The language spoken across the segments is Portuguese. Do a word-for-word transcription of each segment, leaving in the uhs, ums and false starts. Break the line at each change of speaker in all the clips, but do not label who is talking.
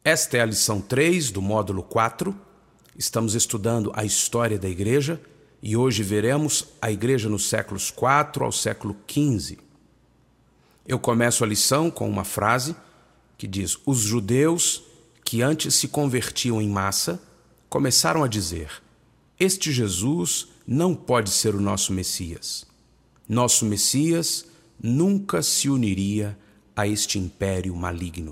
Esta é a lição três do módulo quatro. Estamos estudando a história da igreja e hoje veremos a igreja nos séculos quatro ao século quinze. Eu começo a lição com uma frase que diz: os judeus que antes se convertiam em massa começaram a dizer: este Jesus não pode ser o nosso Messias. Nosso Messias nunca se uniria a este império maligno.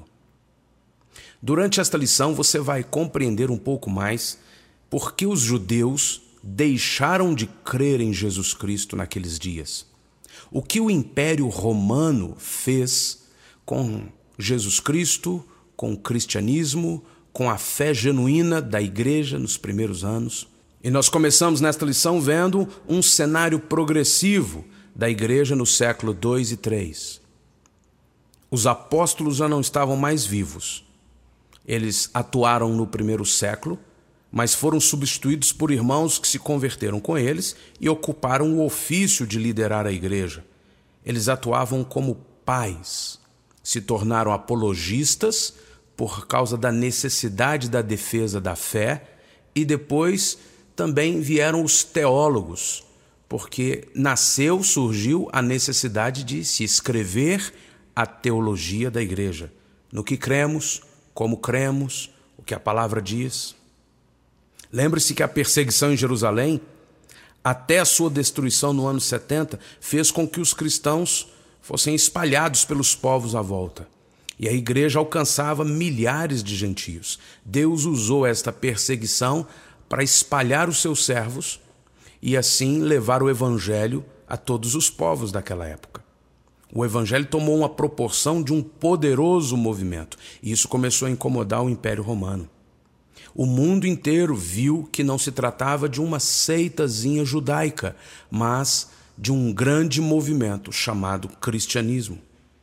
Durante esta lição você vai compreender um pouco mais por que os judeus deixaram de crer em Jesus Cristo naqueles dias. O que o Império Romano fez com Jesus Cristo, com o cristianismo, com a fé genuína da igreja nos primeiros anos. E nós começamos nesta lição vendo um cenário progressivo da igreja no século dois e três. Os apóstolos já não estavam mais vivos. Eles atuaram no primeiro século, mas foram substituídos por irmãos que se converteram com eles e ocuparam o ofício de liderar a igreja. Eles atuavam como pais, se tornaram apologistas por causa da necessidade da defesa da fé e depois também vieram os teólogos, porque nasceu, surgiu a necessidade de se escrever a teologia da igreja, no que cremos, como cremos, o que a palavra diz. Lembre-se que a perseguição em Jerusalém, até a sua destruição no ano setenta, fez com que os cristãos fossem espalhados pelos povos à volta. E a igreja alcançava milhares de gentios. Deus usou esta perseguição para espalhar os seus servos e assim levar o evangelho a todos os povos daquela época. O evangelho tomou uma proporção de um poderoso movimento e isso começou a incomodar o Império Romano. O mundo inteiro viu que não se tratava de uma seitazinha judaica, mas de um grande movimento chamado cristianismo.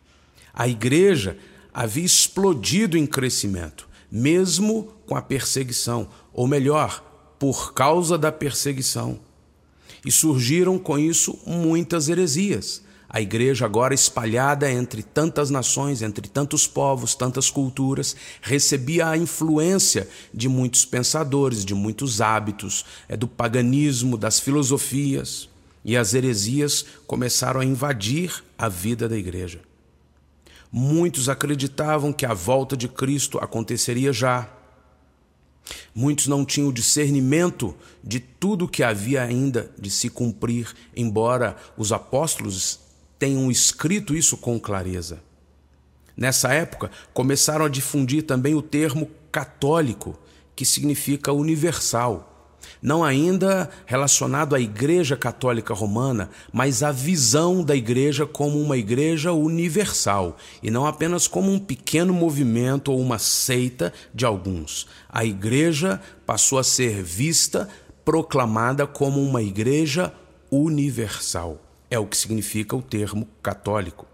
A igreja havia explodido em crescimento, mesmo com a perseguição, ou melhor, por causa da perseguição. E surgiram com isso muitas heresias. A igreja, agora espalhada entre tantas nações, entre tantos povos, tantas culturas, recebia a influência de muitos pensadores, de muitos hábitos, é, do paganismo, das filosofias. E as heresias começaram a invadir a vida da igreja. Muitos acreditavam que a volta de Cristo aconteceria já. Muitos não tinham discernimento de tudo que havia ainda de se cumprir, embora os apóstolos tenham escrito isso com clareza. Nessa época, começaram a difundir também o termo católico, que significa universal. Não ainda relacionado à Igreja Católica Romana, mas à visão da igreja como uma igreja universal, e não apenas como um pequeno movimento ou uma seita de alguns. A igreja passou a ser vista, proclamada como uma igreja universal. É o que significa o termo católico.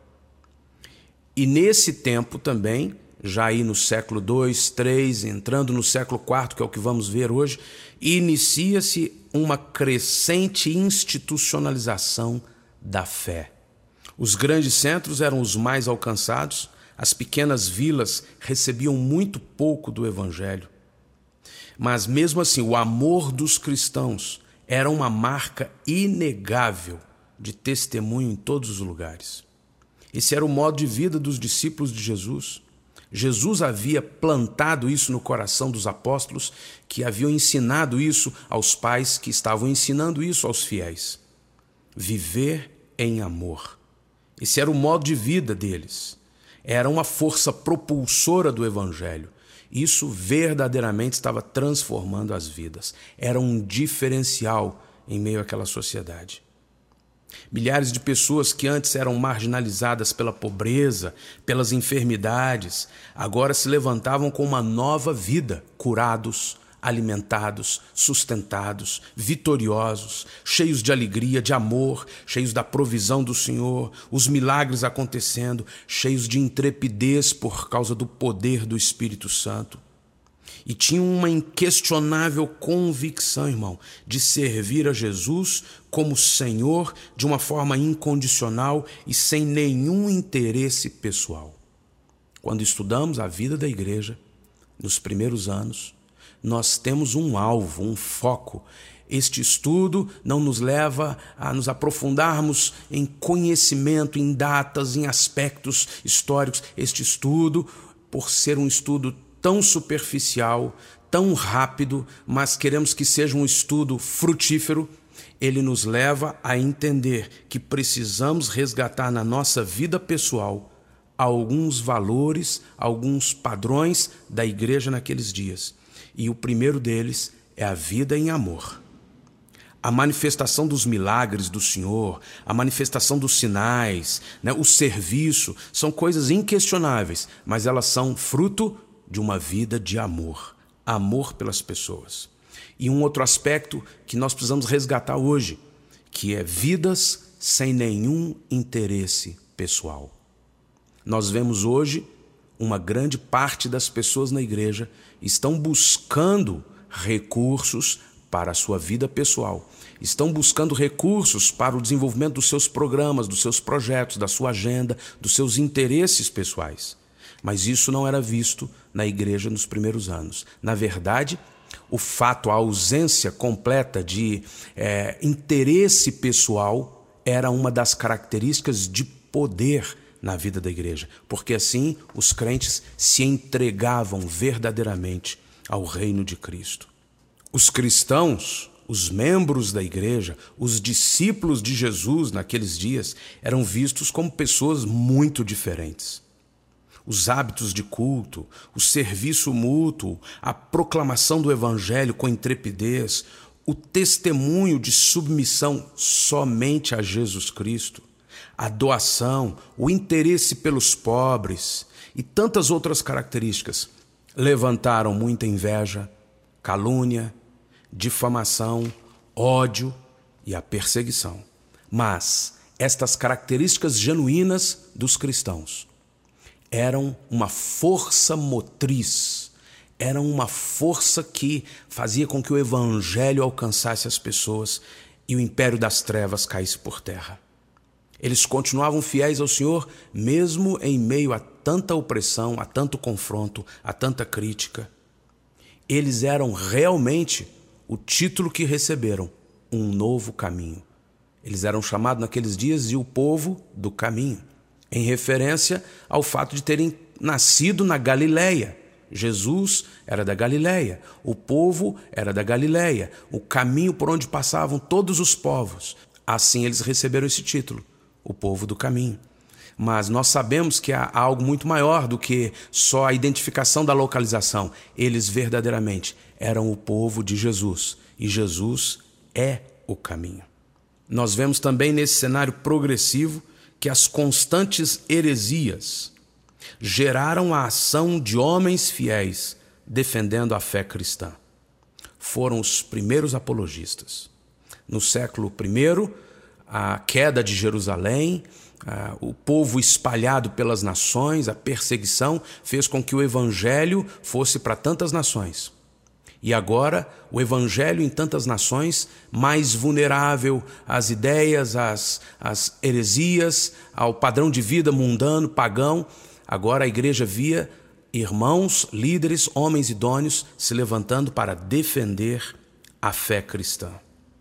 E nesse tempo também, já aí no século dois, três, entrando no século quarto, que é o que vamos ver hoje, inicia-se uma crescente institucionalização da fé. Os grandes centros eram os mais alcançados, as pequenas vilas recebiam muito pouco do evangelho. Mas mesmo assim, o amor dos cristãos era uma marca inegável de testemunho em todos os lugares. Esse era o modo de vida dos discípulos de Jesus. Jesus havia plantado isso no coração dos apóstolos, que haviam ensinado isso aos pais, que estavam ensinando isso aos fiéis. Viver em amor. Esse era o modo de vida deles. Era uma força propulsora do evangelho. Isso verdadeiramente estava transformando as vidas. Era um diferencial em meio àquela sociedade. Milhares de pessoas que antes eram marginalizadas pela pobreza, pelas enfermidades, agora se levantavam com uma nova vida, curados, alimentados, sustentados, vitoriosos, cheios de alegria, de amor, cheios da provisão do Senhor, os milagres acontecendo, cheios de intrepidez por causa do poder do Espírito Santo. E tinham uma inquestionável convicção, irmão, de servir a Jesus como Senhor de uma forma incondicional e sem nenhum interesse pessoal. Quando estudamos a vida da igreja, nos primeiros anos, nós temos um alvo, um foco. Este estudo não nos leva a nos aprofundarmos em conhecimento, em datas, em aspectos históricos. Este estudo, por ser um estudo tão superficial, tão rápido, mas queremos que seja um estudo frutífero, ele nos leva a entender que precisamos resgatar na nossa vida pessoal alguns valores, alguns padrões da igreja naqueles dias. E o primeiro deles é a vida em amor. A manifestação dos milagres do Senhor, a manifestação dos sinais, né, o serviço, são coisas inquestionáveis, mas elas são fruto de uma vida de amor. Amor pelas pessoas. E um outro aspecto que nós precisamos resgatar hoje, que é vidas sem nenhum interesse pessoal. Nós vemos hoje uma grande parte das pessoas na igreja estão buscando recursos para a sua vida pessoal. Estão buscando recursos para o desenvolvimento dos seus programas, dos seus projetos, da sua agenda, dos seus interesses pessoais. Mas isso não era visto na igreja nos primeiros anos. Na verdade, o fato, a ausência completa de é, interesse pessoal era uma das características de poder na vida da igreja, porque assim os crentes se entregavam verdadeiramente ao reino de Cristo. Os cristãos, os membros da igreja, os discípulos de Jesus naqueles dias eram vistos como pessoas muito diferentes. Os hábitos de culto, o serviço mútuo, a proclamação do evangelho com intrepidez, o testemunho de submissão somente a Jesus Cristo, a doação, o interesse pelos pobres e tantas outras características levantaram muita inveja, calúnia, difamação, ódio e a perseguição. Mas estas características genuínas dos cristãos eram uma força motriz, eram uma força que fazia com que o evangelho alcançasse as pessoas e o império das trevas caísse por terra. Eles continuavam fiéis ao Senhor, mesmo em meio a tanta opressão, a tanto confronto, a tanta crítica. Eles eram realmente o título que receberam, um novo caminho. Eles eram chamados naqueles dias de o povo do caminho, em referência ao fato de terem nascido na Galileia. Jesus era da Galileia, o povo era da Galileia, o caminho por onde passavam todos os povos. Assim eles receberam esse título, o povo do caminho. Mas nós sabemos que há algo muito maior do que só a identificação da localização. Eles verdadeiramente eram o povo de Jesus, e Jesus é o caminho. Nós vemos também nesse cenário progressivo que as constantes heresias geraram a ação de homens fiéis defendendo a fé cristã. Foram os primeiros apologistas. No século primeiro, a queda de Jerusalém, a, o povo espalhado pelas nações, a perseguição fez com que o evangelho fosse para tantas nações. E agora, o evangelho em tantas nações, mais vulnerável às ideias, às, às heresias, ao padrão de vida mundano, pagão. Agora a igreja via irmãos, líderes, homens idôneos se levantando para defender a fé cristã.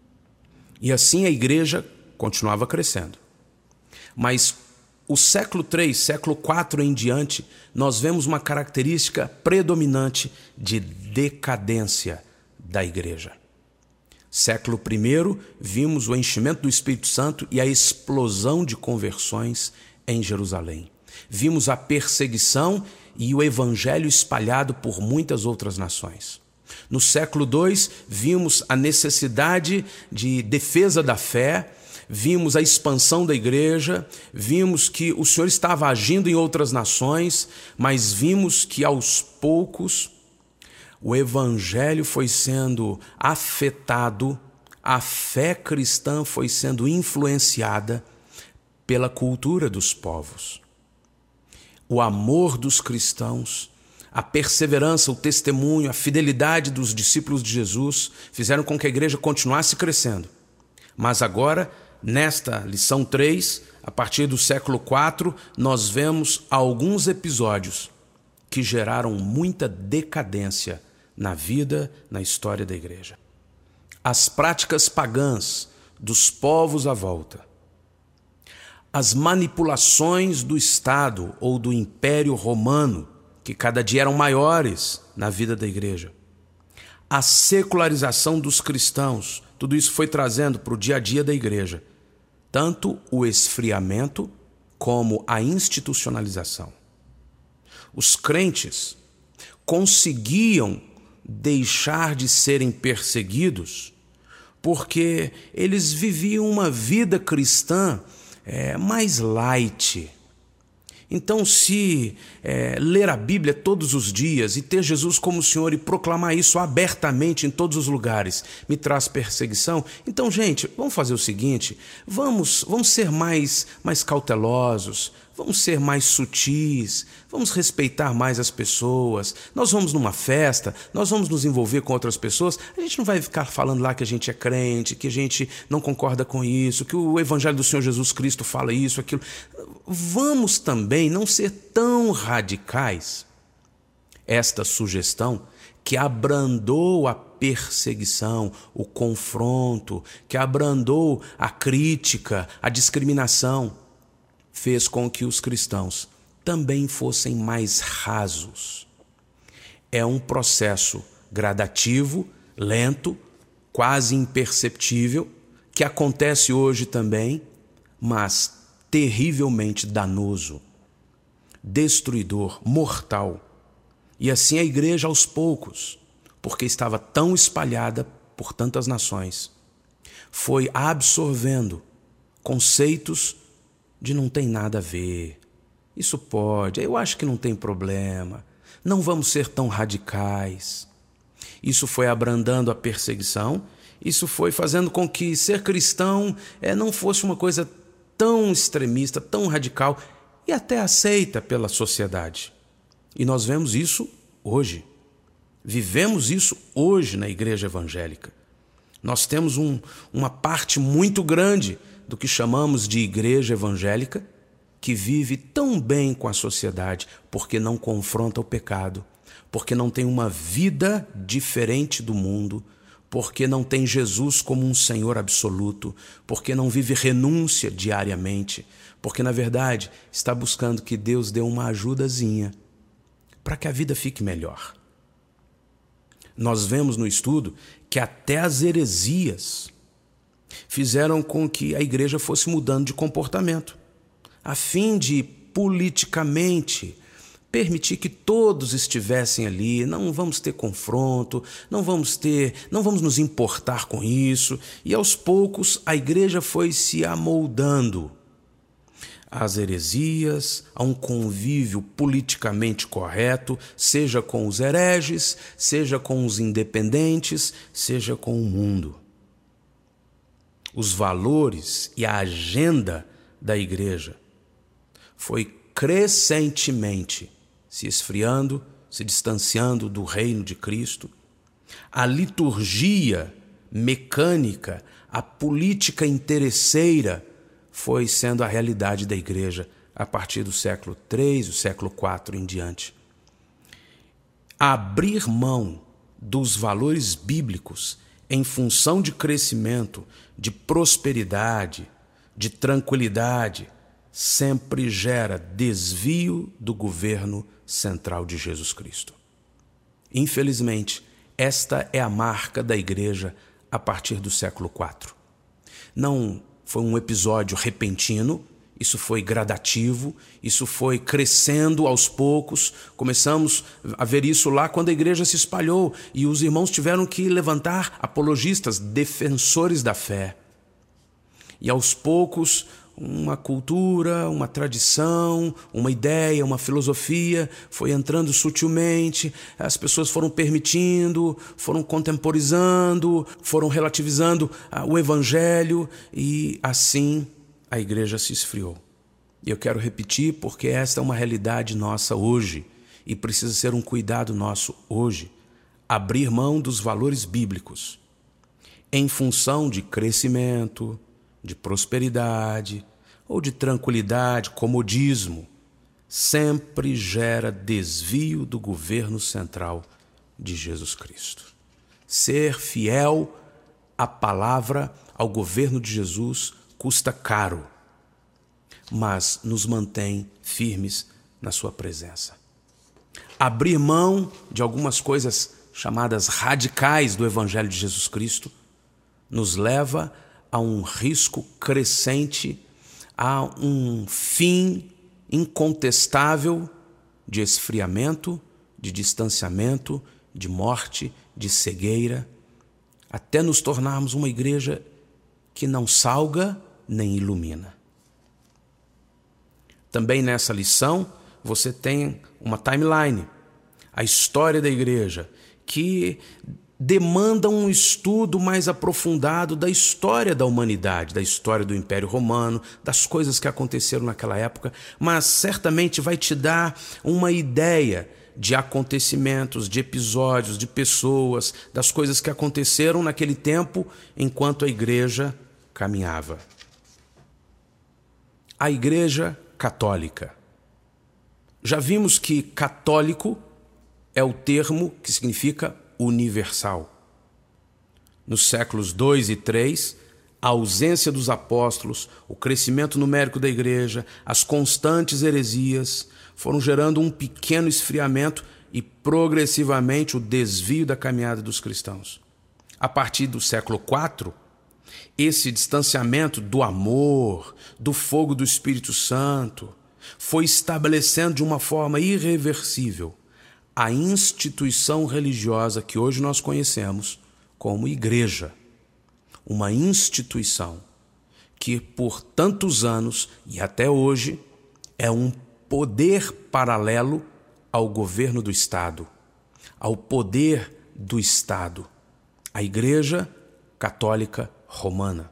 E assim a igreja continuava crescendo. Mas o século três, século quatro em diante, nós vemos uma característica predominante de decadência da igreja. Século primeiro, vimos o enchimento do Espírito Santo e a explosão de conversões em Jerusalém. Vimos a perseguição e o evangelho espalhado por muitas outras nações. No século dois, vimos a necessidade de defesa da fé, vimos a expansão da igreja, vimos que o Senhor estava agindo em outras nações, mas vimos que aos poucos o evangelho foi sendo afetado, a fé cristã foi sendo influenciada pela cultura dos povos. O amor dos cristãos, a perseverança, o testemunho, a fidelidade dos discípulos de Jesus fizeram com que a igreja continuasse crescendo. Mas agora, nesta lição três, a partir do século quatro, nós vemos alguns episódios que geraram muita decadência na vida, na história da igreja. As práticas pagãs dos povos à volta, as manipulações do Estado ou do Império Romano, que cada dia eram maiores na vida da igreja, a secularização dos cristãos, tudo isso foi trazendo para o dia a dia da igreja, tanto o esfriamento como a institucionalização. Os crentes conseguiam deixar de serem perseguidos porque eles viviam uma vida cristã é, mais light. Então, se é, ler a Bíblia todos os dias e ter Jesus como Senhor e proclamar isso abertamente em todos os lugares me traz perseguição, então, gente, vamos fazer o seguinte, vamos, vamos ser mais, mais cautelosos, vamos ser mais sutis, vamos respeitar mais as pessoas. Nós vamos numa festa, nós vamos nos envolver com outras pessoas, a gente não vai ficar falando lá que a gente é crente, que a gente não concorda com isso, que o Evangelho do Senhor Jesus Cristo fala isso, aquilo. Vamos também não ser tão radicais. Esta sugestão que abrandou a perseguição, o confronto, que abrandou a crítica, a discriminação, fez com que os cristãos também fossem mais rasos. É um processo gradativo, lento, quase imperceptível, que acontece hoje também, mas terrivelmente danoso, destruidor, mortal. E assim a igreja aos poucos, porque estava tão espalhada por tantas nações, foi absorvendo conceitos de não tem nada a ver, isso pode, eu acho que não tem problema, não vamos ser tão radicais. Isso foi abrandando a perseguição, isso foi fazendo com que ser cristão é, não fosse uma coisa tão extremista, tão radical e até aceita pela sociedade. E nós vemos isso hoje, vivemos isso hoje na igreja evangélica. Nós temos um, uma parte muito grande do que chamamos de igreja evangélica, que vive tão bem com a sociedade, porque não confronta o pecado, porque não tem uma vida diferente do mundo, porque não tem Jesus como um Senhor absoluto, porque não vive renúncia diariamente, porque, na verdade, está buscando que Deus dê uma ajudazinha para que a vida fique melhor. Nós vemos no estudo que até as heresias fizeram com que a igreja fosse mudando de comportamento, a fim de, politicamente, permitir que todos estivessem ali, não vamos ter confronto, não vamos ter, não vamos nos importar com isso, e aos poucos a igreja foi se amoldando às heresias, a um convívio politicamente correto, seja com os hereges, seja com os independentes, seja com o mundo. Os valores e a agenda da igreja foi crescentemente se esfriando, se distanciando do reino de Cristo. A liturgia mecânica, a política interesseira foi sendo a realidade da igreja a partir do século três, o século quatro em diante. Abrir mão dos valores bíblicos em função de crescimento, de prosperidade, de tranquilidade, sempre gera desvio do governo central de Jesus Cristo. Infelizmente, esta é a marca da igreja a partir do século quatro. Não foi um episódio repentino, isso foi gradativo, isso foi crescendo aos poucos. Começamos a ver isso lá quando a igreja se espalhou e os irmãos tiveram que levantar apologistas, defensores da fé. E aos poucos, uma cultura, uma tradição, uma ideia, uma filosofia foi entrando sutilmente, as pessoas foram permitindo, foram contemporizando, foram relativizando o evangelho e assim a igreja se esfriou. E eu quero repetir porque esta é uma realidade nossa hoje e precisa ser um cuidado nosso hoje, abrir mão dos valores bíblicos em função de crescimento, de prosperidade ou de tranquilidade, comodismo, sempre gera desvio do governo central de Jesus Cristo. Ser fiel à palavra, ao governo de Jesus, custa caro, mas nos mantém firmes na sua presença. Abrir mão de algumas coisas chamadas radicais do Evangelho de Jesus Cristo nos leva a um risco crescente, a um fim incontestável de esfriamento, de distanciamento, de morte, de cegueira, até nos tornarmos uma igreja que não salga nem ilumina. Também nessa lição você tem uma timeline, a história da igreja, que demanda um estudo mais aprofundado da história da humanidade, da história do Império Romano, das coisas que aconteceram naquela época, mas certamente vai te dar uma ideia de acontecimentos, de episódios, de pessoas, das coisas que aconteceram naquele tempo enquanto a igreja caminhava. A Igreja Católica. Já vimos que católico é o termo que significa universal. Nos séculos dois e três, a ausência dos apóstolos, o crescimento numérico da igreja, as constantes heresias foram gerando um pequeno esfriamento e progressivamente o desvio da caminhada dos cristãos. A partir do século quatro, esse distanciamento do amor, do fogo do Espírito Santo, foi estabelecendo de uma forma irreversível a instituição religiosa que hoje nós conhecemos como igreja. Uma instituição que por tantos anos e até hoje é um poder paralelo ao governo do Estado, ao poder do Estado, a Igreja Católica Romana.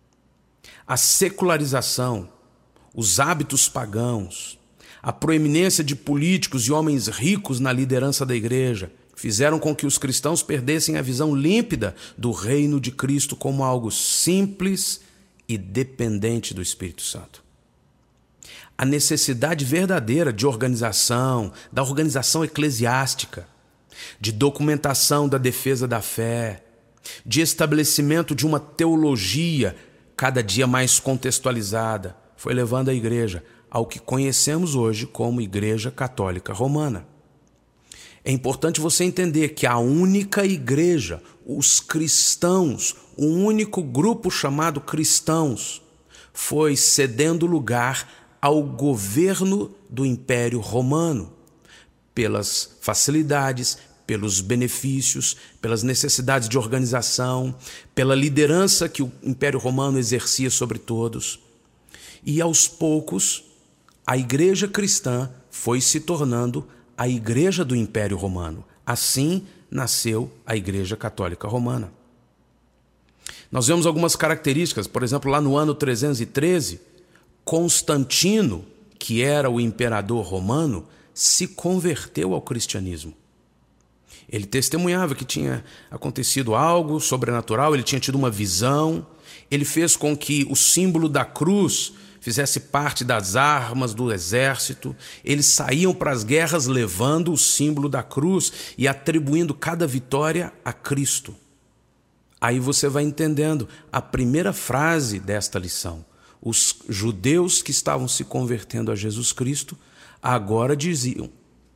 A secularização, os hábitos pagãos, a proeminência de políticos e homens ricos na liderança da igreja fizeram com que os cristãos perdessem a visão límpida do reino de Cristo como algo simples e dependente do Espírito Santo. A necessidade verdadeira de organização, da organização eclesiástica, de documentação da defesa da fé, de estabelecimento de uma teologia cada dia mais contextualizada, foi levando a igreja ao que conhecemos hoje como Igreja Católica Romana. É importante você entender que a única igreja, os cristãos, o único grupo chamado cristãos, foi cedendo lugar ao governo do Império Romano, pelas facilidades, pelos benefícios, pelas necessidades de organização, pela liderança que o Império Romano exercia sobre todos. E aos poucos, a igreja cristã foi se tornando a igreja do Império Romano. Assim nasceu a Igreja Católica Romana. Nós vemos algumas características, por exemplo, lá no ano trezentos e treze, Constantino, que era o imperador romano, se converteu ao cristianismo. Ele testemunhava que tinha acontecido algo sobrenatural, ele tinha tido uma visão, ele fez com que o símbolo da cruz fizesse parte das armas do exército. Eles saíam para as guerras levando o símbolo da cruz e atribuindo cada vitória a Cristo. Aí você vai entendendo a primeira frase desta lição. Os judeus que estavam se convertendo a Jesus Cristo agora diziam,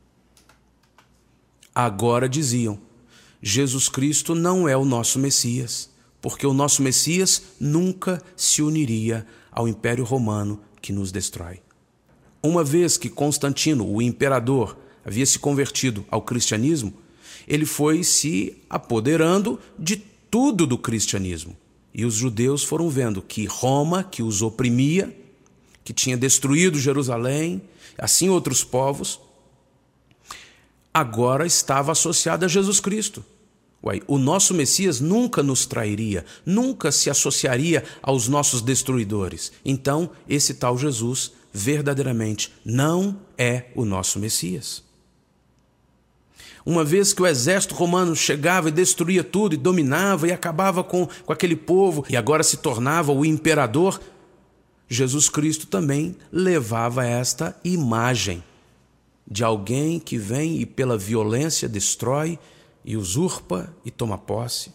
agora diziam, Jesus Cristo não é o nosso Messias, porque o nosso Messias nunca se uniria ao Império Romano que nos destrói. Uma vez que Constantino, o imperador, havia se convertido ao cristianismo, ele foi se apoderando de tudo do cristianismo. E os judeus foram vendo que Roma, que os oprimia, que tinha destruído Jerusalém, assim outros povos, agora estava associada a Jesus Cristo. Ué, o nosso Messias nunca nos trairia, nunca se associaria aos nossos destruidores. Então, esse tal Jesus verdadeiramente não é o nosso Messias. Uma vez que o exército romano chegava e destruía tudo, e dominava e acabava com, com aquele povo, e agora se tornava o imperador, Jesus Cristo também levava esta imagem de alguém que vem e pela violência destrói e usurpa e toma posse.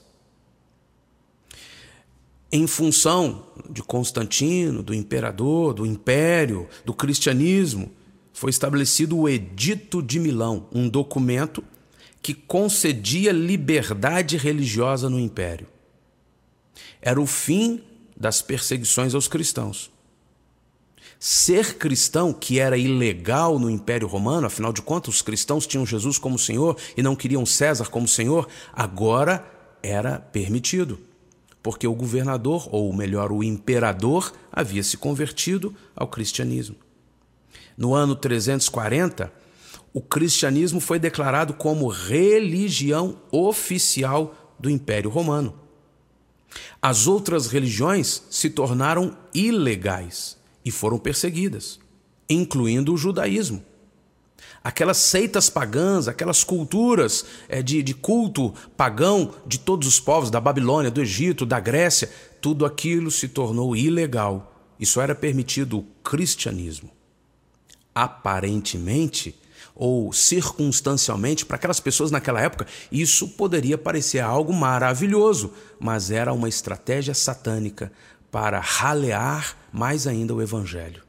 Em função de Constantino, do imperador, do império, do cristianismo, foi estabelecido o Edito de Milão, um documento que concedia liberdade religiosa no império. Era o fim das perseguições aos cristãos. Ser cristão, que era ilegal no Império Romano, afinal de contas os cristãos tinham Jesus como Senhor e não queriam César como Senhor, agora era permitido, porque o governador, ou melhor, o imperador, havia se convertido ao cristianismo. No ano trezentos e quarenta, o cristianismo foi declarado como religião oficial do Império Romano. As outras religiões se tornaram ilegais e foram perseguidas, incluindo o judaísmo. Aquelas seitas pagãs, aquelas culturas é, de, de culto pagão de todos os povos, da Babilônia, do Egito, da Grécia, tudo aquilo se tornou ilegal e só era permitido o cristianismo. Aparentemente ou circunstancialmente, para aquelas pessoas naquela época, isso poderia parecer algo maravilhoso, mas era uma estratégia satânica para ralear mais ainda o evangelho.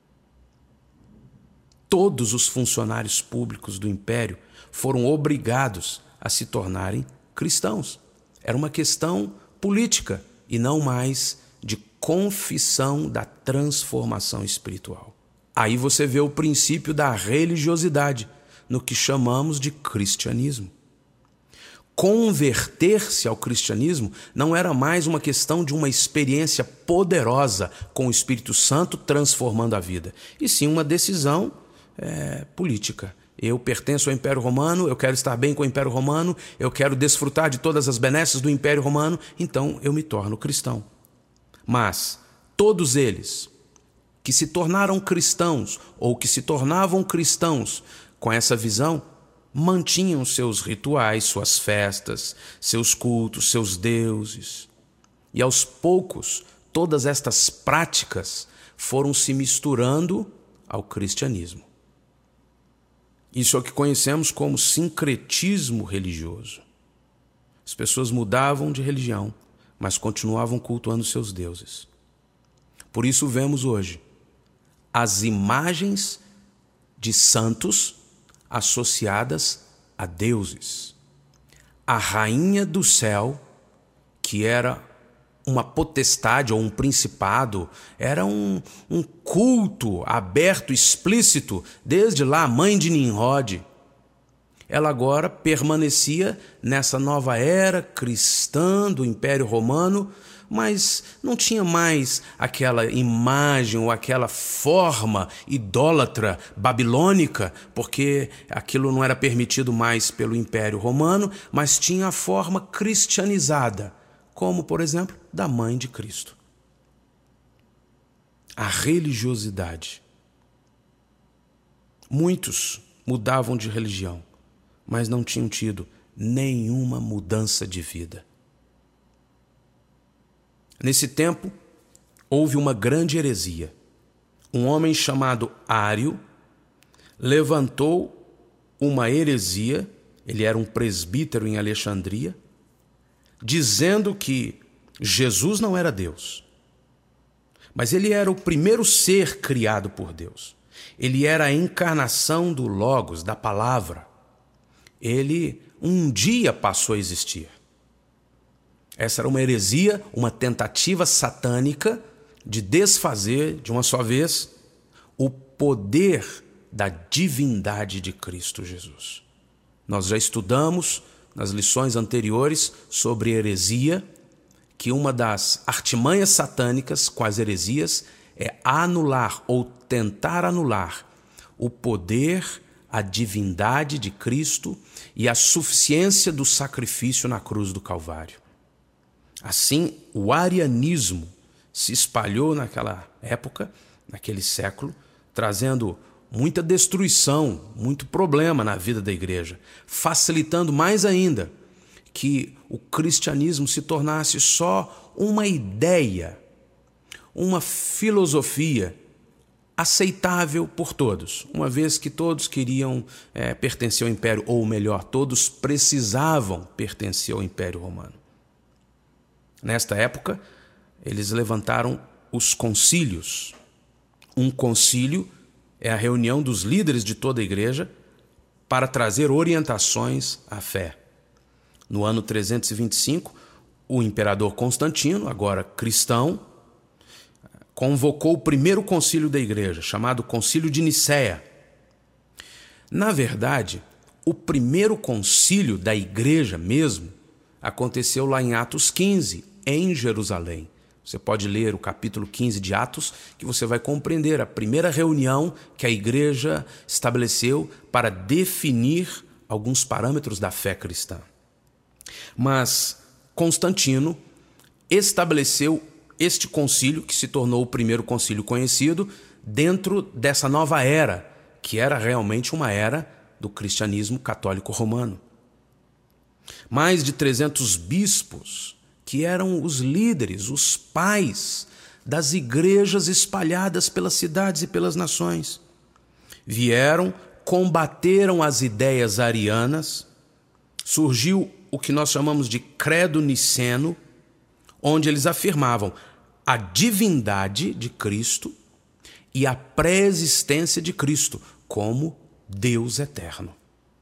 Todos os funcionários públicos do império foram obrigados a se tornarem cristãos. Era uma questão política e não mais de confissão da transformação espiritual. Aí você vê o princípio da religiosidade, no que chamamos de cristianismo. Converter-se ao cristianismo não era mais uma questão de uma experiência poderosa com o Espírito Santo transformando a vida, e sim uma decisão é, política. Eu pertenço ao Império Romano, eu quero estar bem com o Império Romano, eu quero desfrutar de todas as benesses do Império Romano, então eu me torno cristão. Mas todos eles que se tornaram cristãos ou que se tornavam cristãos com essa visão, mantinham seus rituais, suas festas, seus cultos, seus deuses. E aos poucos, todas estas práticas foram se misturando ao cristianismo. Isso é o que conhecemos como sincretismo religioso. As pessoas mudavam de religião, mas continuavam cultuando seus deuses. Por isso vemos hoje as imagens de santos associadas a deuses. A rainha do céu, que era uma potestade ou um principado, era um, um culto aberto, explícito, desde lá a mãe de Nimrod. Ela agora permanecia nessa nova era cristã do Império Romano, mas não tinha mais aquela imagem ou aquela forma idólatra babilônica, porque aquilo não era permitido mais pelo Império Romano, mas tinha a forma cristianizada, como, por exemplo, da mãe de Cristo. A religiosidade. Muitos mudavam de religião, mas não tinham tido nenhuma mudança de vida. Nesse tempo, houve uma grande heresia. Um homem chamado Ário levantou uma heresia, ele era um presbítero em Alexandria, dizendo que Jesus não era Deus, mas ele era o primeiro ser criado por Deus. Ele era a encarnação do Logos, da palavra. Ele um dia passou a existir. Essa era uma heresia, uma tentativa satânica de desfazer, de uma só vez, o poder da divindade de Cristo Jesus. Nós já estudamos nas lições anteriores sobre heresia, que uma das artimanhas satânicas com as heresias é anular ou tentar anular o poder, a divindade de Cristo e a suficiência do sacrifício na cruz do Calvário. Assim, o arianismo se espalhou naquela época, naquele século, trazendo muita destruição, muito problema na vida da igreja, facilitando mais ainda que o cristianismo se tornasse só uma ideia, uma filosofia aceitável por todos, uma vez que todos queriam é, pertencer ao Império, ou melhor, todos precisavam pertencer ao Império Romano. Nesta época, eles levantaram os concílios. Um concílio é a reunião dos líderes de toda a igreja para trazer orientações à fé. No ano trezentos e vinte e cinco, o imperador Constantino, agora cristão, convocou o primeiro concílio da igreja, chamado Concílio de Nicéia. Na verdade, o primeiro concílio da igreja mesmo aconteceu lá em Atos quinze, em Jerusalém. Você pode ler o capítulo quinze de Atos, que você vai compreender a primeira reunião que a igreja estabeleceu para definir alguns parâmetros da fé cristã. Mas Constantino estabeleceu este concílio, que se tornou o primeiro concílio conhecido, dentro dessa nova era, que era realmente uma era do cristianismo católico romano. Mais de trezentos bispos, que eram os líderes, os pais das igrejas espalhadas pelas cidades e pelas nações, vieram, combateram as ideias arianas, surgiu o que nós chamamos de credo niceno, onde eles afirmavam a divindade de Cristo e a pré-existência de Cristo como Deus eterno.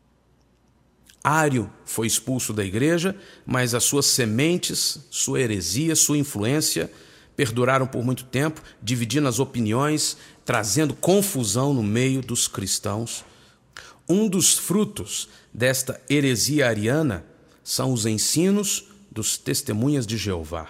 Ário foi expulso da igreja, mas as suas sementes, sua heresia, sua influência perduraram por muito tempo, dividindo as opiniões, trazendo confusão no meio dos cristãos. Um dos frutos desta heresia ariana são os ensinos dos testemunhas de Jeová.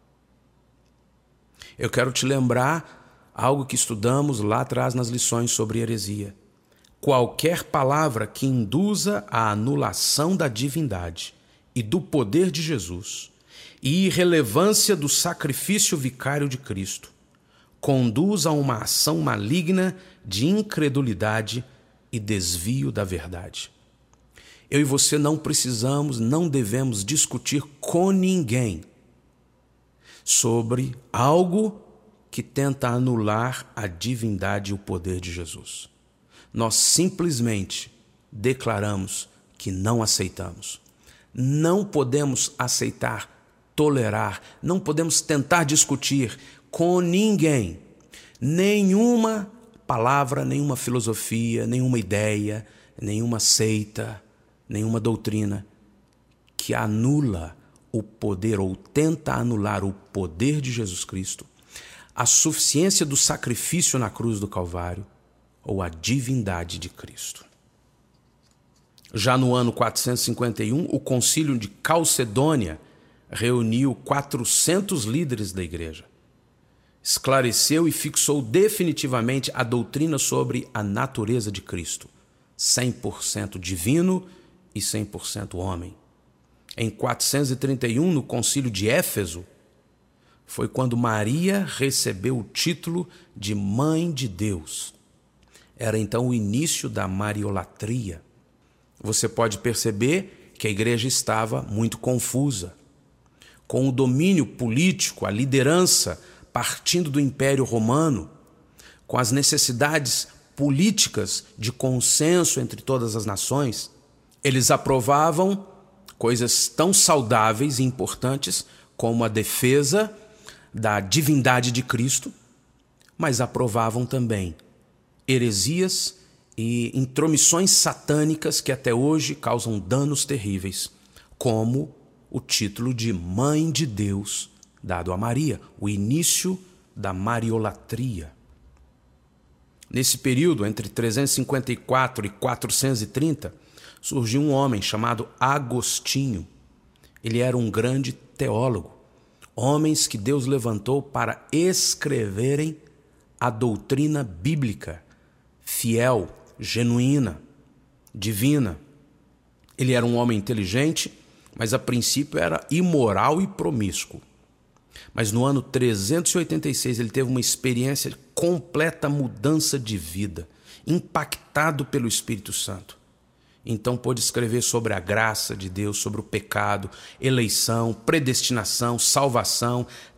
Eu quero te lembrar algo que estudamos lá atrás nas lições sobre heresia. Qualquer palavra que induza a anulação da divindade e do poder de Jesus e irrelevância do sacrifício vicário de Cristo conduz a uma ação maligna de incredulidade e desvio da verdade. Eu e você não precisamos, não devemos discutir com ninguém sobre algo que tenta anular a divindade e o poder de Jesus. Nós simplesmente declaramos que não aceitamos. Não podemos aceitar, tolerar, não podemos tentar discutir com ninguém nenhuma palavra, nenhuma filosofia, nenhuma ideia, nenhuma seita, nenhuma doutrina que anula o poder ou tenta anular o poder de Jesus Cristo, a suficiência do sacrifício na cruz do Calvário ou a divindade de Cristo. Já no ano quatrocentos e cinquenta e um, o concílio de Calcedônia reuniu quatrocentos líderes da igreja. Esclareceu e fixou definitivamente a doutrina sobre a natureza de Cristo, cem por cento divino e cem por cento homem. Em quatrocentos e trinta e um, no concílio de Éfeso, foi quando Maria recebeu o título de Mãe de Deus. Era então o início da mariolatria. Você pode perceber que a igreja estava muito confusa, com o domínio político, a liderança partindo do Império Romano, com as necessidades políticas de consenso entre todas as nações. Eles aprovavam coisas tão saudáveis e importantes como a defesa da divindade de Cristo, mas aprovavam também heresias e intromissões satânicas que até hoje causam danos terríveis, como o título de Mãe de Deus dado a Maria, o início da mariolatria. Nesse período, entre trezentos e cinquenta e quatro e quatrocentos e trinta, surgiu um homem chamado Agostinho. Ele era um grande teólogo, homens que Deus levantou para escreverem a doutrina bíblica, fiel, genuína, divina. Ele era um homem inteligente, mas a princípio era imoral e promíscuo. Mas no ano trezentos e oitenta e seis ele teve uma experiência de completa mudança de vida, impactado pelo Espírito Santo. Então pôde escrever sobre a graça de Deus, sobre o pecado, eleição, predestinação, salvação,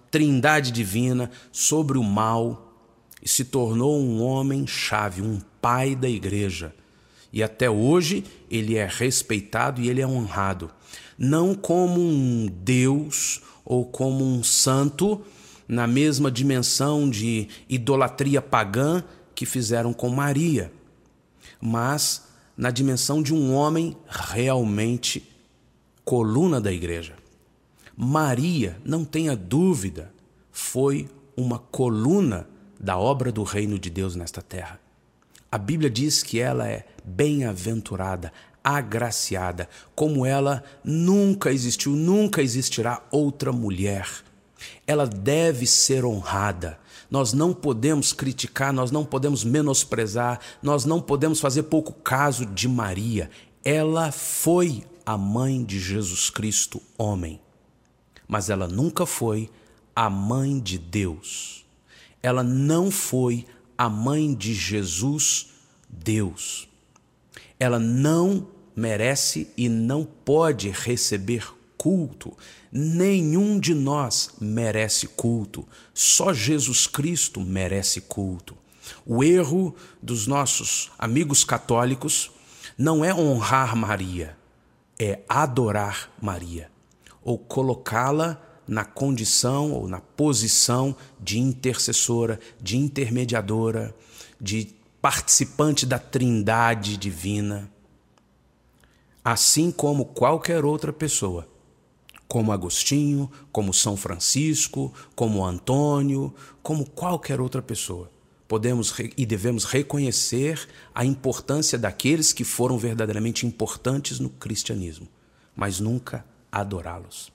trindade divina sobre o mal e se tornou um homem-chave, um pai da igreja. E até hoje ele é respeitado e ele é honrado, não como um Deus ou como um santo na mesma dimensão de idolatria pagã que fizeram com Maria, mas na dimensão de um homem realmente coluna da igreja. Maria, não tenha dúvida, foi uma coluna da obra do reino de Deus nesta terra. A Bíblia diz que ela é bem-aventurada, agraciada, como ela nunca existiu, nunca existirá outra mulher. Ela deve ser honrada. Nós não podemos criticar, nós não podemos menosprezar, nós não podemos fazer pouco caso de Maria. Ela foi a mãe de Jesus Cristo, homem. Mas ela nunca foi a mãe de Deus. Ela não foi a mãe de Jesus, Deus. Ela não merece e não pode receber culto. Nenhum de nós merece culto. Só Jesus Cristo merece culto. O erro dos nossos amigos católicos não é honrar Maria, é adorar Maria, ou colocá-la na condição ou na posição de intercessora, de intermediadora, de participante da trindade divina, assim como qualquer outra pessoa, como Agostinho, como São Francisco, como Antônio, como qualquer outra pessoa. Podemos e devemos reconhecer a importância daqueles que foram verdadeiramente importantes no cristianismo, mas nunca adorá-los.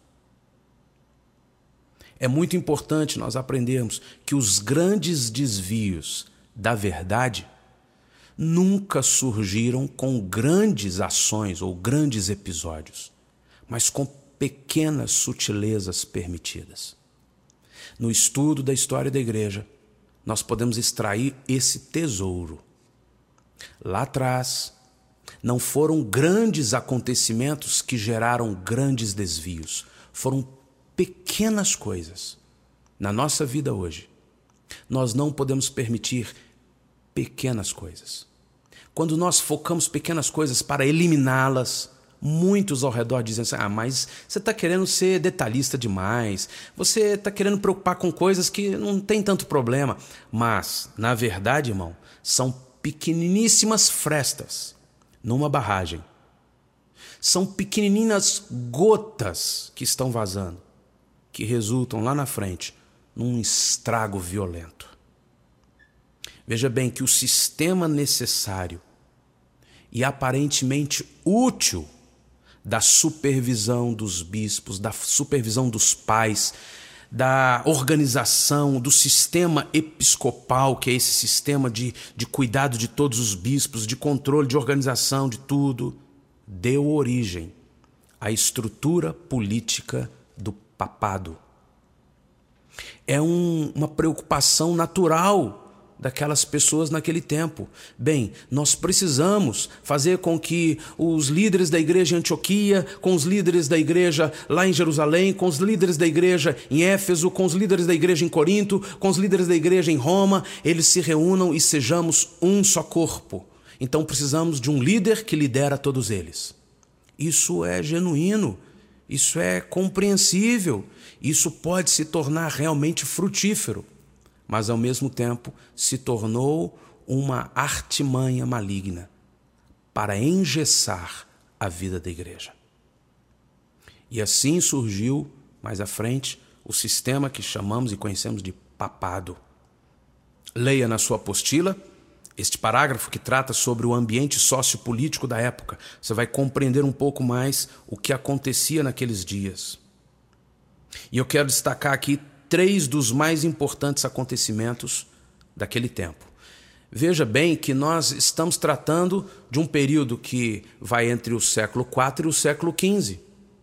É muito importante nós aprendermos que os grandes desvios da verdade nunca surgiram com grandes ações ou grandes episódios, mas com pequenas sutilezas permitidas. No estudo da história da igreja, nós podemos extrair esse tesouro. Lá atrás, não foram grandes acontecimentos que geraram grandes desvios, foram pequenas coisas. Na nossa vida hoje, nós não podemos permitir pequenas coisas. Quando nós focamos pequenas coisas para eliminá-las, muitos ao redor dizem assim, ah, mas você está querendo ser detalhista demais, você está querendo preocupar com coisas que não tem tanto problema. Mas, na verdade, irmão, são pequeniníssimas frestas numa barragem. São pequenininhas gotas que estão vazando, que resultam lá na frente num estrago violento. Veja bem que o sistema necessário e aparentemente útil da supervisão dos bispos, da supervisão dos pais, da organização, do sistema episcopal, que é esse sistema de, de cuidado de todos os bispos, de controle, de organização, de tudo, deu origem à estrutura política do papado. É um, uma preocupação natural daquelas pessoas naquele tempo. Bem, nós precisamos fazer com que os líderes da igreja em Antioquia, com os líderes da igreja lá em Jerusalém, com os líderes da igreja em Éfeso, com os líderes da igreja em Corinto, com os líderes da igreja em Roma, eles se reúnam e sejamos um só corpo. Então precisamos de um líder que lidera todos eles. Isso é genuíno, isso é compreensível, isso pode se tornar realmente frutífero. Mas, ao mesmo tempo, se tornou uma artimanha maligna para engessar a vida da igreja. E assim surgiu, mais à frente, o sistema que chamamos e conhecemos de papado. Leia na sua apostila este parágrafo que trata sobre o ambiente sociopolítico da época. Você vai compreender um pouco mais o que acontecia naqueles dias. E eu quero destacar aqui três dos mais importantes acontecimentos daquele tempo. Veja bem que nós estamos tratando de um período que vai entre o século quatro e o século quinze.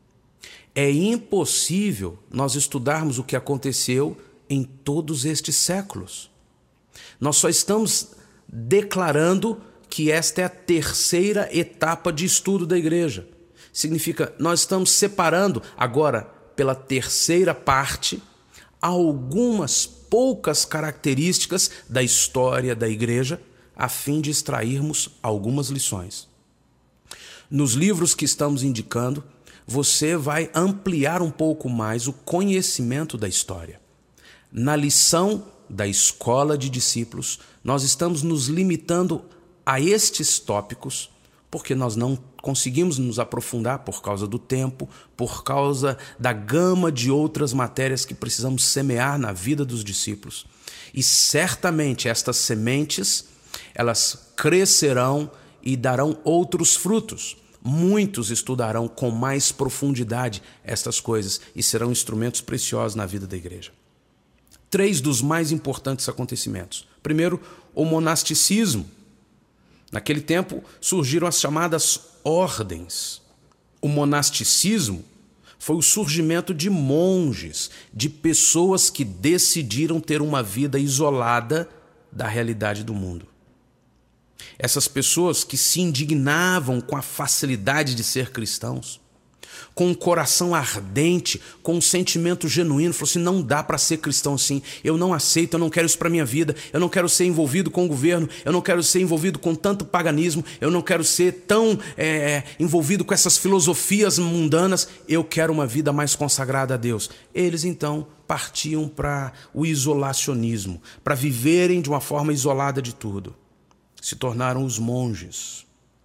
É impossível nós estudarmos o que aconteceu em todos estes séculos. Nós só estamos declarando que esta é a terceira etapa de estudo da igreja. Significa, nós estamos separando agora, pela terceira parte, algumas poucas características da história da igreja, a fim de extrairmos algumas lições. Nos livros que estamos indicando, você vai ampliar um pouco mais o conhecimento da história. Na lição da Escola de Discípulos, nós estamos nos limitando a estes tópicos, porque nós não conseguimos nos aprofundar por causa do tempo, por causa da gama de outras matérias que precisamos semear na vida dos discípulos. E certamente estas sementes, elas crescerão e darão outros frutos. Muitos estudarão com mais profundidade estas coisas e serão instrumentos preciosos na vida da igreja. Três dos mais importantes acontecimentos. Primeiro, o monasticismo. Naquele tempo surgiram as chamadas ordens. O monasticismo foi o surgimento de monges, de pessoas que decidiram ter uma vida isolada da realidade do mundo. Essas pessoas que se indignavam com a facilidade de ser cristãos, com um coração ardente, com um sentimento genuíno, falou assim, não dá para ser cristão assim, eu não aceito, eu não quero isso para minha vida, eu não quero ser envolvido com o governo, eu não quero ser envolvido com tanto paganismo, eu não quero ser tão é, envolvido com essas filosofias mundanas, eu quero uma vida mais consagrada a Deus. Eles então partiam para o isolacionismo, para viverem de uma forma isolada de tudo. Se tornaram os monges.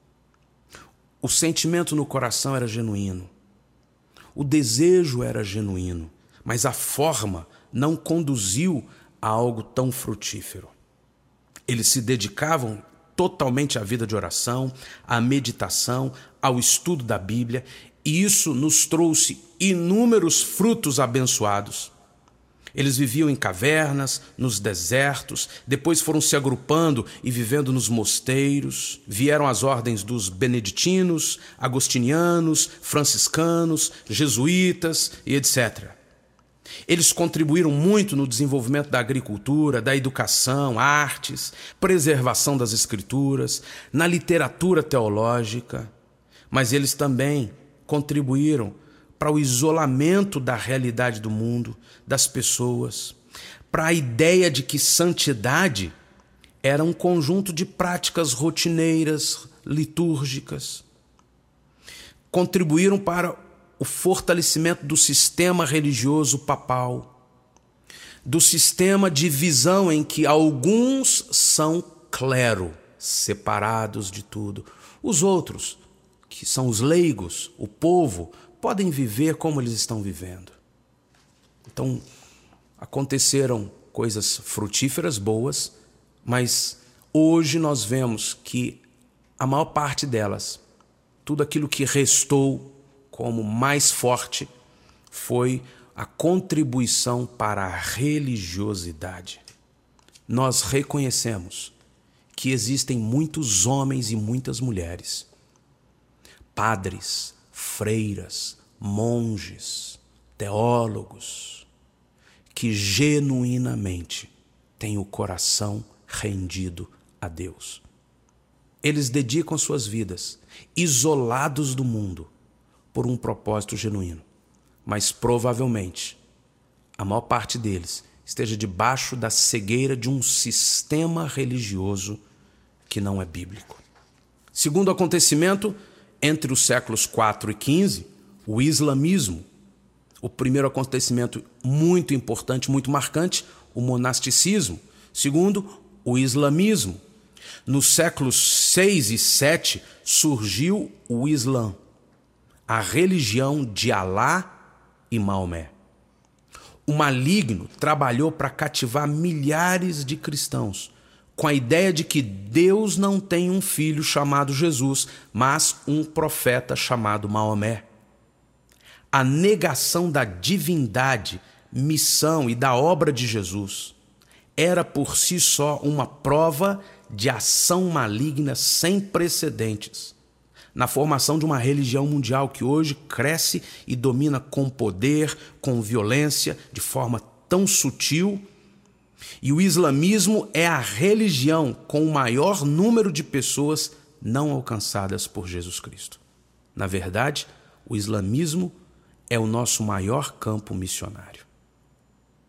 O sentimento no coração era genuíno. O desejo era genuíno, mas a forma não conduziu a algo tão frutífero. Eles se dedicavam totalmente à vida de oração, à meditação, ao estudo da Bíblia, e isso nos trouxe inúmeros frutos abençoados. Eles viviam em cavernas, nos desertos, depois foram se agrupando e vivendo nos mosteiros. Vieram as ordens dos beneditinos, agostinianos, franciscanos, jesuítas e etcétera. Eles contribuíram muito no desenvolvimento da agricultura, da educação, artes, preservação das escrituras, na literatura teológica, mas eles também contribuíram para o isolamento da realidade do mundo, das pessoas, para a ideia de que santidade era um conjunto de práticas rotineiras, litúrgicas. Contribuíram para o fortalecimento do sistema religioso papal, do sistema de visão em que alguns são clero, separados de tudo. Os outros, que são os leigos, o povo, podem viver como eles estão vivendo. Então, aconteceram coisas frutíferas, boas, mas hoje nós vemos que a maior parte delas, tudo aquilo que restou como mais forte, foi a contribuição para a religiosidade. Nós reconhecemos que existem muitos homens e muitas mulheres, padres, freiras, monges, teólogos, que genuinamente têm o coração rendido a Deus. Eles dedicam suas vidas, isolados do mundo, por um propósito genuíno, mas provavelmente a maior parte deles esteja debaixo da cegueira de um sistema religioso que não é bíblico. Segundo acontecimento, entre os séculos quatro e quinze, o islamismo. O primeiro acontecimento muito importante, muito marcante, o monasticismo. Segundo, o islamismo. Nos séculos seis e sete surgiu o Islã, a religião de Alá e Maomé. O maligno trabalhou para cativar milhares de cristãos, com a ideia de que Deus não tem um filho chamado Jesus, mas um profeta chamado Maomé. A negação da divindade, missão e da obra de Jesus era por si só uma prova de ação maligna sem precedentes na formação de uma religião mundial que hoje cresce e domina com poder, com violência, de forma tão sutil. E o islamismo é a religião com o maior número de pessoas não alcançadas por Jesus Cristo. Na verdade, o islamismo é o nosso maior campo missionário.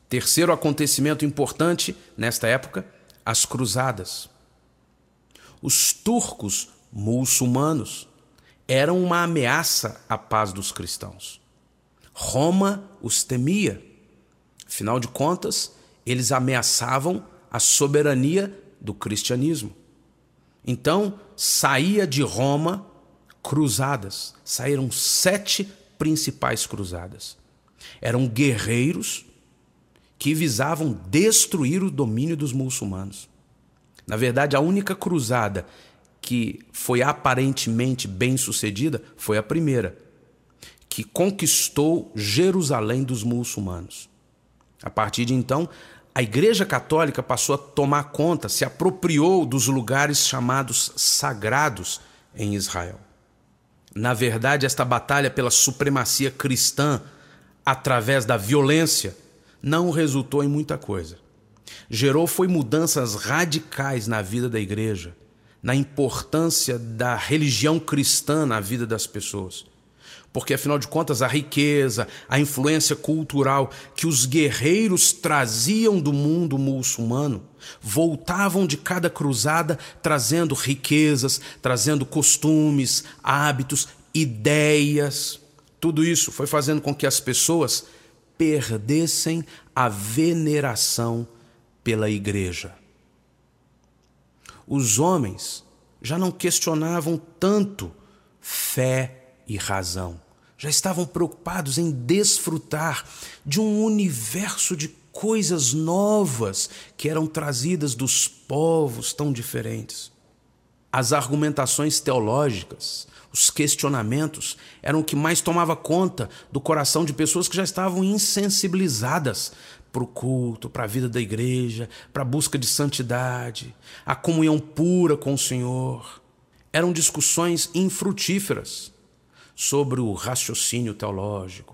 Terceiro acontecimento importante nesta época, as cruzadas. Os turcos muçulmanos eram uma ameaça à paz dos cristãos. Roma os temia. Afinal de contas, eles ameaçavam a soberania do cristianismo. Então, saía de Roma cruzadas. Saíram sete principais cruzadas. Eram guerreiros que visavam destruir o domínio dos muçulmanos. Na verdade, a única cruzada que foi aparentemente bem-sucedida foi a primeira, que conquistou Jerusalém dos muçulmanos. A partir de então, a Igreja Católica passou a tomar conta, se apropriou dos lugares chamados sagrados em Israel. Na verdade, esta batalha pela supremacia cristã através da violência não resultou em muita coisa. Gerou foi mudanças radicais na vida da igreja, na importância da religião cristã na vida das pessoas. Porque, afinal de contas, a riqueza, a influência cultural que os guerreiros traziam do mundo muçulmano voltavam de cada cruzada trazendo riquezas, trazendo costumes, hábitos, ideias. Tudo isso foi fazendo com que as pessoas perdessem a veneração pela igreja. Os homens já não questionavam tanto fé e razão. Já estavam preocupados em desfrutar de um universo de coisas novas que eram trazidas dos povos tão diferentes. As argumentações teológicas, os questionamentos eram o que mais tomava conta do coração de pessoas que já estavam insensibilizadas para o culto, para a vida da igreja, para a busca de santidade, a comunhão pura com o Senhor. Eram discussões infrutíferas sobre o raciocínio teológico.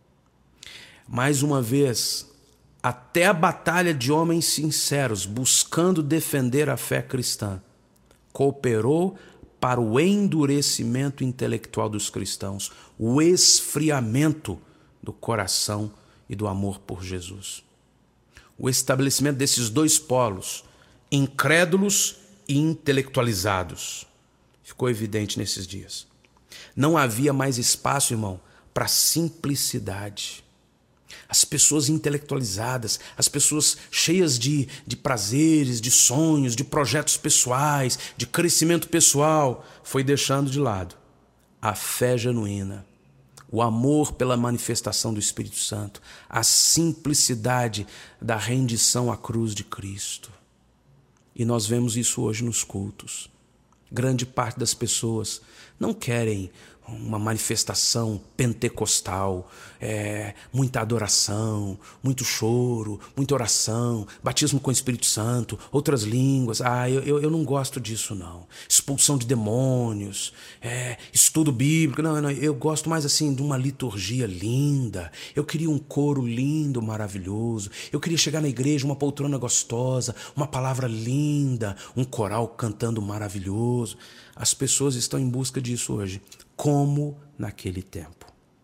Mais uma vez, até a batalha de homens sinceros buscando defender a fé cristã cooperou para o endurecimento intelectual dos cristãos, o esfriamento do coração e do amor por Jesus. O estabelecimento desses dois polos, incrédulos e intelectualizados, ficou evidente nesses dias. Não havia mais espaço, irmão, para simplicidade. As pessoas intelectualizadas, as pessoas cheias de, de prazeres, de sonhos, de projetos pessoais, de crescimento pessoal, foi deixando de lado a fé genuína, o amor pela manifestação do Espírito Santo, a simplicidade da rendição à cruz de Cristo. E nós vemos isso hoje nos cultos. Grande parte das pessoas não querem uma manifestação pentecostal, é, muita adoração, muito choro, muita oração, batismo com o Espírito Santo, outras línguas. Ah, eu, eu, eu não gosto disso, não. Expulsão de demônios, é, estudo bíblico. Não, não, eu gosto mais assim de uma liturgia linda. Eu queria um coro lindo, maravilhoso. Eu queria chegar na igreja, uma poltrona gostosa, uma palavra linda, um coral cantando maravilhoso. As pessoas estão em busca disso hoje, como naquele tempo.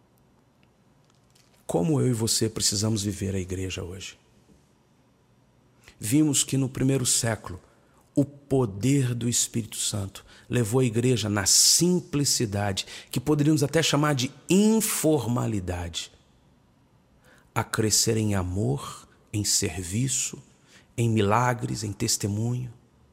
Como eu e você precisamos viver a igreja hoje? Vimos que no primeiro século, o poder do Espírito Santo levou a igreja na simplicidade, que poderíamos até chamar de informalidade, a crescer em amor, em serviço, em milagres, em testemunho.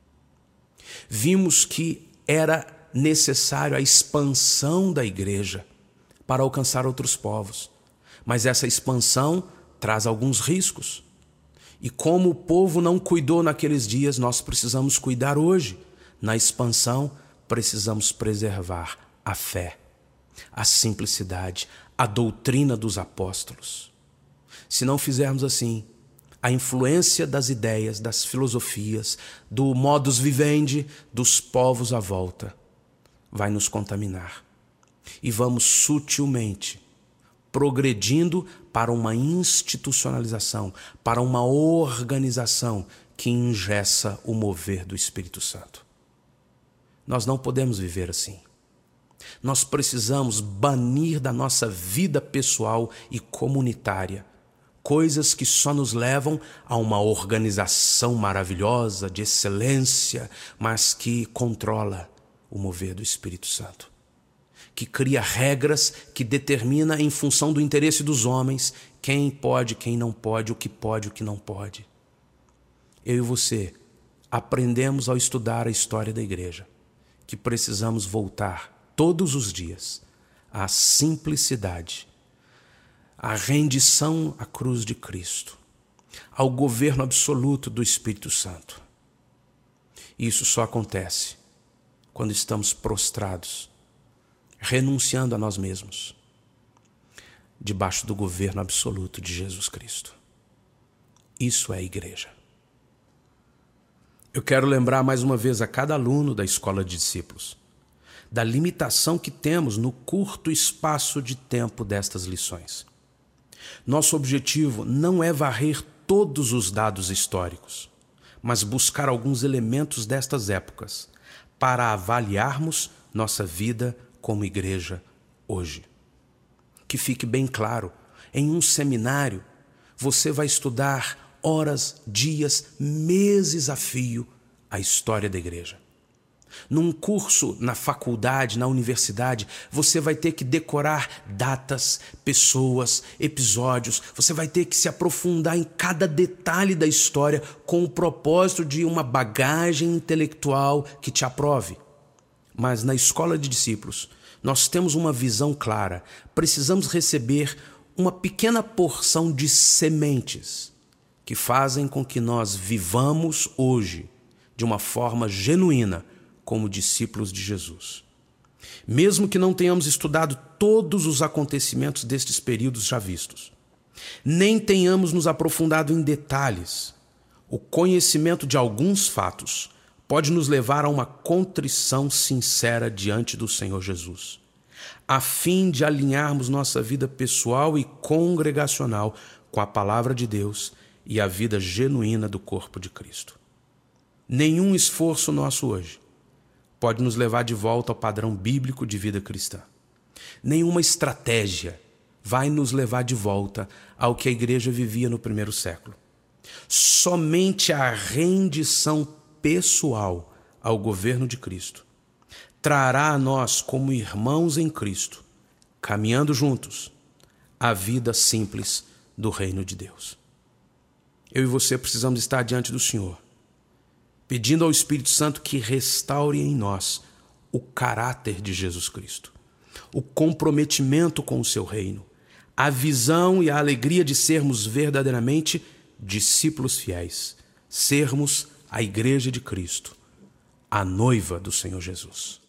Vimos que era necessário a expansão da igreja para alcançar outros povos. Mas essa expansão traz alguns riscos. E como o povo não cuidou naqueles dias, nós precisamos cuidar hoje. Na expansão, precisamos preservar a fé, a simplicidade, a doutrina dos apóstolos. Se não fizermos assim, a influência das ideias, das filosofias, do modus vivendi dos povos à volta vai nos contaminar. E vamos sutilmente progredindo para uma institucionalização, para uma organização que engessa o mover do Espírito Santo. Nós não podemos viver assim. Nós precisamos banir da nossa vida pessoal e comunitária coisas que só nos levam a uma organização maravilhosa, de excelência, mas que controla o mover do Espírito Santo, que cria regras, que determina em função do interesse dos homens quem pode, quem não pode, o que pode, o que não pode. Eu e você aprendemos ao estudar a história da igreja que precisamos voltar todos os dias à simplicidade, à rendição à cruz de Cristo, ao governo absoluto do Espírito Santo. Isso só acontece quando estamos prostrados, renunciando a nós mesmos, debaixo do governo absoluto de Jesus Cristo. Isso é a igreja. Eu quero lembrar mais uma vez a cada aluno da escola de discípulos da limitação que temos no curto espaço de tempo destas lições. Nosso objetivo não é varrer todos os dados históricos, mas buscar alguns elementos destas épocas para avaliarmos nossa vida como igreja hoje. Que fique bem claro, em um seminário você vai estudar horas, dias, meses a fio a história da igreja. Num curso na faculdade, na universidade, você vai ter que decorar datas, pessoas, episódios. Você vai ter que se aprofundar em cada detalhe da história com o propósito de uma bagagem intelectual que te aprove. Mas na escola de discípulos, nós temos uma visão clara. Precisamos receber uma pequena porção de sementes que fazem com que nós vivamos hoje de uma forma genuína como discípulos de Jesus. Mesmo que não tenhamos estudado todos os acontecimentos destes períodos já vistos, nem tenhamos nos aprofundado em detalhes, o conhecimento de alguns fatos pode nos levar a uma contrição sincera diante do Senhor Jesus, a fim de alinharmos nossa vida pessoal e congregacional com a palavra de Deus e a vida genuína do corpo de Cristo. Nenhum esforço nosso hoje pode nos levar de volta ao padrão bíblico de vida cristã. Nenhuma estratégia vai nos levar de volta ao que a igreja vivia no primeiro século. Somente a rendição pessoal ao governo de Cristo trará a nós, como irmãos em Cristo, caminhando juntos, a vida simples do reino de Deus. Eu e você precisamos estar diante do Senhor, pedindo ao Espírito Santo que restaure em nós o caráter de Jesus Cristo, o comprometimento com o seu reino, a visão e a alegria de sermos verdadeiramente discípulos fiéis, sermos a igreja de Cristo, a noiva do Senhor Jesus.